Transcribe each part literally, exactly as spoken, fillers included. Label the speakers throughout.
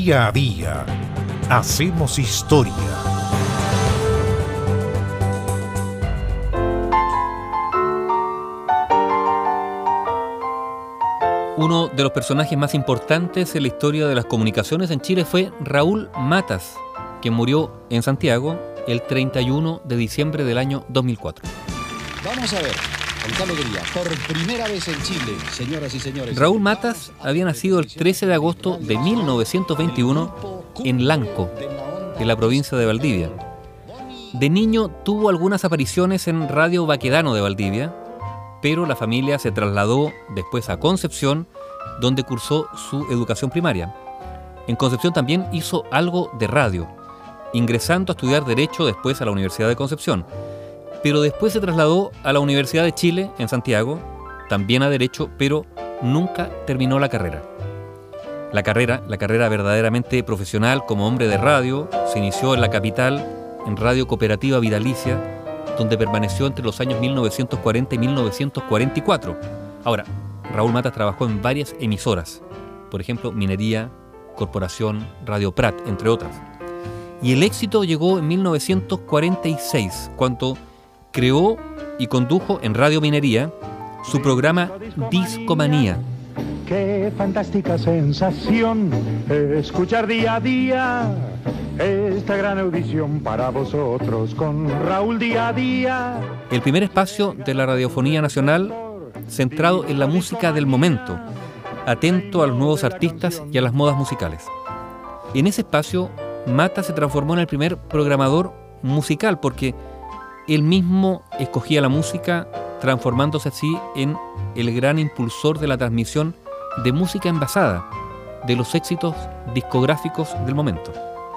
Speaker 1: Día a día hacemos historia.
Speaker 2: Uno de los personajes más importantes en la historia de las comunicaciones en Chile fue Raúl Matas, quien murió en Santiago el treinta y uno de diciembre del año dos mil cuatro.
Speaker 3: Vamos a ver, con qué alegría, por primera vez en Chile, señoras y señores.
Speaker 2: Raúl Matas había nacido el trece de agosto de mil novecientos veintiuno en Lanco, en la provincia de Valdivia. De niño tuvo algunas apariciones en Radio Baquedano de Valdivia, pero la familia se trasladó después a Concepción, donde cursó su educación primaria. En Concepción también hizo algo de radio, ingresando a estudiar Derecho después a la Universidad de Concepción, pero después se trasladó a la Universidad de Chile, en Santiago, también a Derecho, pero nunca terminó la carrera. La carrera, la carrera verdaderamente profesional como hombre de radio, se inició en la capital, en Radio Cooperativa Vitalicia, donde permaneció entre los años mil novecientos cuarenta y mil novecientos cuarenta y cuatro. Ahora, Raúl Matas trabajó en varias emisoras, por ejemplo, Minería, Corporación, Radio Prat, entre otras. Y el éxito llegó en mil novecientos cuarenta y seis, cuando creó y condujo en Radio Minería su programa Discomanía.
Speaker 4: Qué fantástica sensación escuchar día a día esta gran audición para vosotros con Raúl día a día.
Speaker 2: El primer espacio de la radiofonía nacional centrado en la música del momento, atento a los nuevos artistas y a las modas musicales. En ese espacio, Matas se transformó en el primer programador musical porque él mismo escogía la música, transformándose así en el gran impulsor de la transmisión de música envasada, de los éxitos discográficos del momento.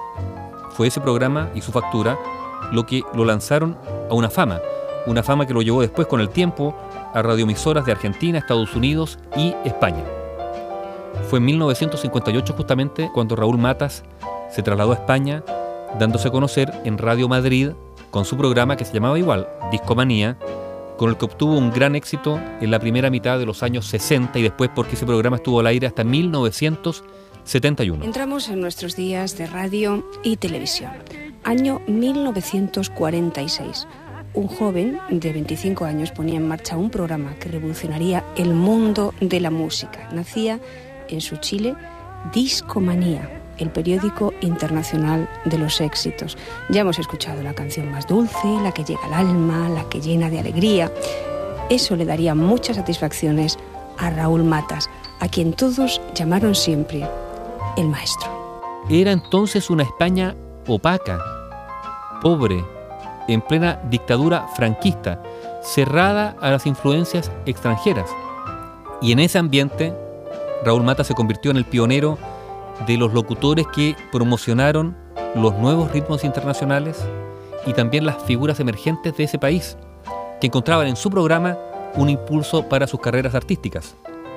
Speaker 2: Fue ese programa y su factura lo que lo lanzaron a una fama, una fama que lo llevó después con el tiempo a radioemisoras de Argentina, Estados Unidos y España. Fue en mil novecientos cincuenta y ocho justamente cuando Raúl Matas se trasladó a España, dándose a conocer en Radio Madrid con su programa que se llamaba igual, Discomanía, con el que obtuvo un gran éxito en la primera mitad de los años sesenta y después porque ese programa estuvo al aire hasta mil novecientos setenta y uno.
Speaker 5: Entramos en nuestros días de radio y televisión. Año mil novecientos cuarenta y seis. Un joven de veinticinco años ponía en marcha un programa que revolucionaría el mundo de la música. Nacía en su Chile Discomanía, el periódico internacional de los éxitos. Ya hemos escuchado la canción más dulce, la que llega al alma, la que llena de alegría. Eso le daría muchas satisfacciones a Raúl Matas, a quien todos llamaron siempre el maestro.
Speaker 2: Era entonces una España opaca, pobre, en plena dictadura franquista, cerrada a las influencias extranjeras. Y en ese ambiente, Raúl Matas se convirtió en el pionero de los locutores que promocionaron los nuevos ritmos internacionales y también las figuras emergentes de ese país, que encontraban en su programa un impulso para sus carreras artísticas.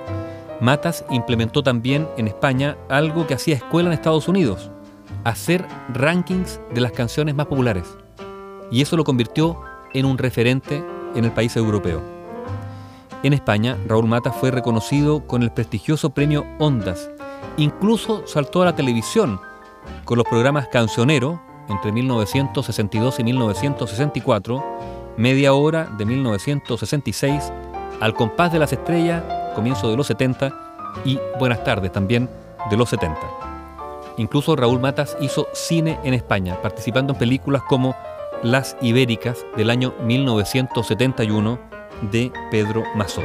Speaker 2: Matas implementó también en España algo que hacía escuela en Estados Unidos, hacer rankings de las canciones más populares. Y eso lo convirtió en un referente en el país europeo. En España, Raúl Matas fue reconocido con el prestigioso premio Ondas. Incluso saltó a la televisión con los programas Cancionero entre mil novecientos sesenta y dos y mil novecientos sesenta y cuatro, Media Hora de mil novecientos sesenta y seis, Al Compás de las Estrellas, comienzo de los setenta, y Buenas Tardes también de los setenta. Incluso Raúl Matas hizo cine en España, participando en películas como Las Ibéricas del año mil novecientos setenta y uno de Pedro Masó.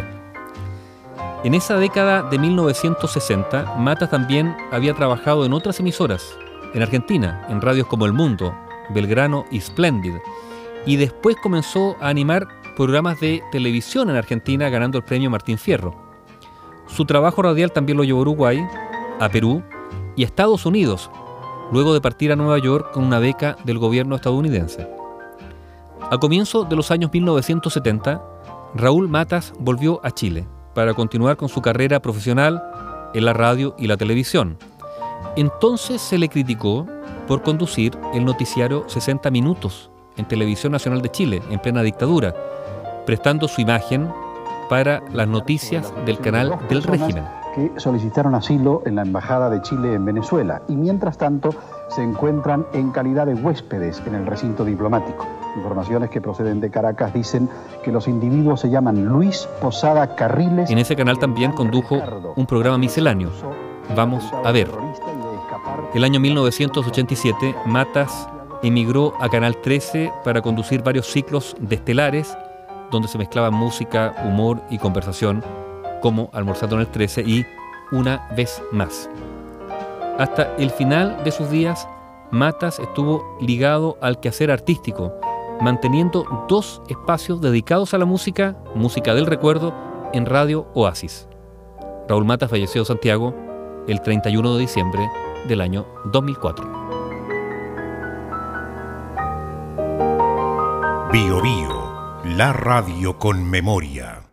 Speaker 2: En esa década de mil novecientos sesenta, Matas también había trabajado en otras emisoras, en Argentina, en radios como El Mundo, Belgrano y Splendid, y después comenzó a animar programas de televisión en Argentina, ganando el premio Martín Fierro. Su trabajo radial también lo llevó a Uruguay, a Perú y a Estados Unidos, luego de partir a Nueva York con una beca del gobierno estadounidense. A comienzos de los años mil novecientos setenta, Raúl Matas volvió a Chile para continuar con su carrera profesional en la radio y la televisión. Entonces se le criticó por conducir el noticiario sesenta minutos en Televisión Nacional de Chile, en plena dictadura, prestando su imagen para las noticias del canal del régimen.
Speaker 3: que solicitaron asilo en la Embajada de Chile en Venezuela y mientras tanto se encuentran en calidad de huéspedes en el recinto diplomático. Informaciones que proceden de Caracas dicen que los individuos se llaman Luis Posada Carriles.
Speaker 2: En ese canal también condujo un programa misceláneo. Vamos a ver. El año mil novecientos ochenta y siete, Matas emigró a Canal trece para conducir varios ciclos de estelares donde se mezclaban música, humor y conversación, como Almorzando en el trece y Una vez más. Hasta el final de sus días, Matas estuvo ligado al quehacer artístico, manteniendo dos espacios dedicados a la música, música del recuerdo, en Radio Oasis. Raúl Matas falleció en Santiago el treinta y uno de diciembre del año dos mil cuatro.
Speaker 1: Bio Bio, la radio con memoria.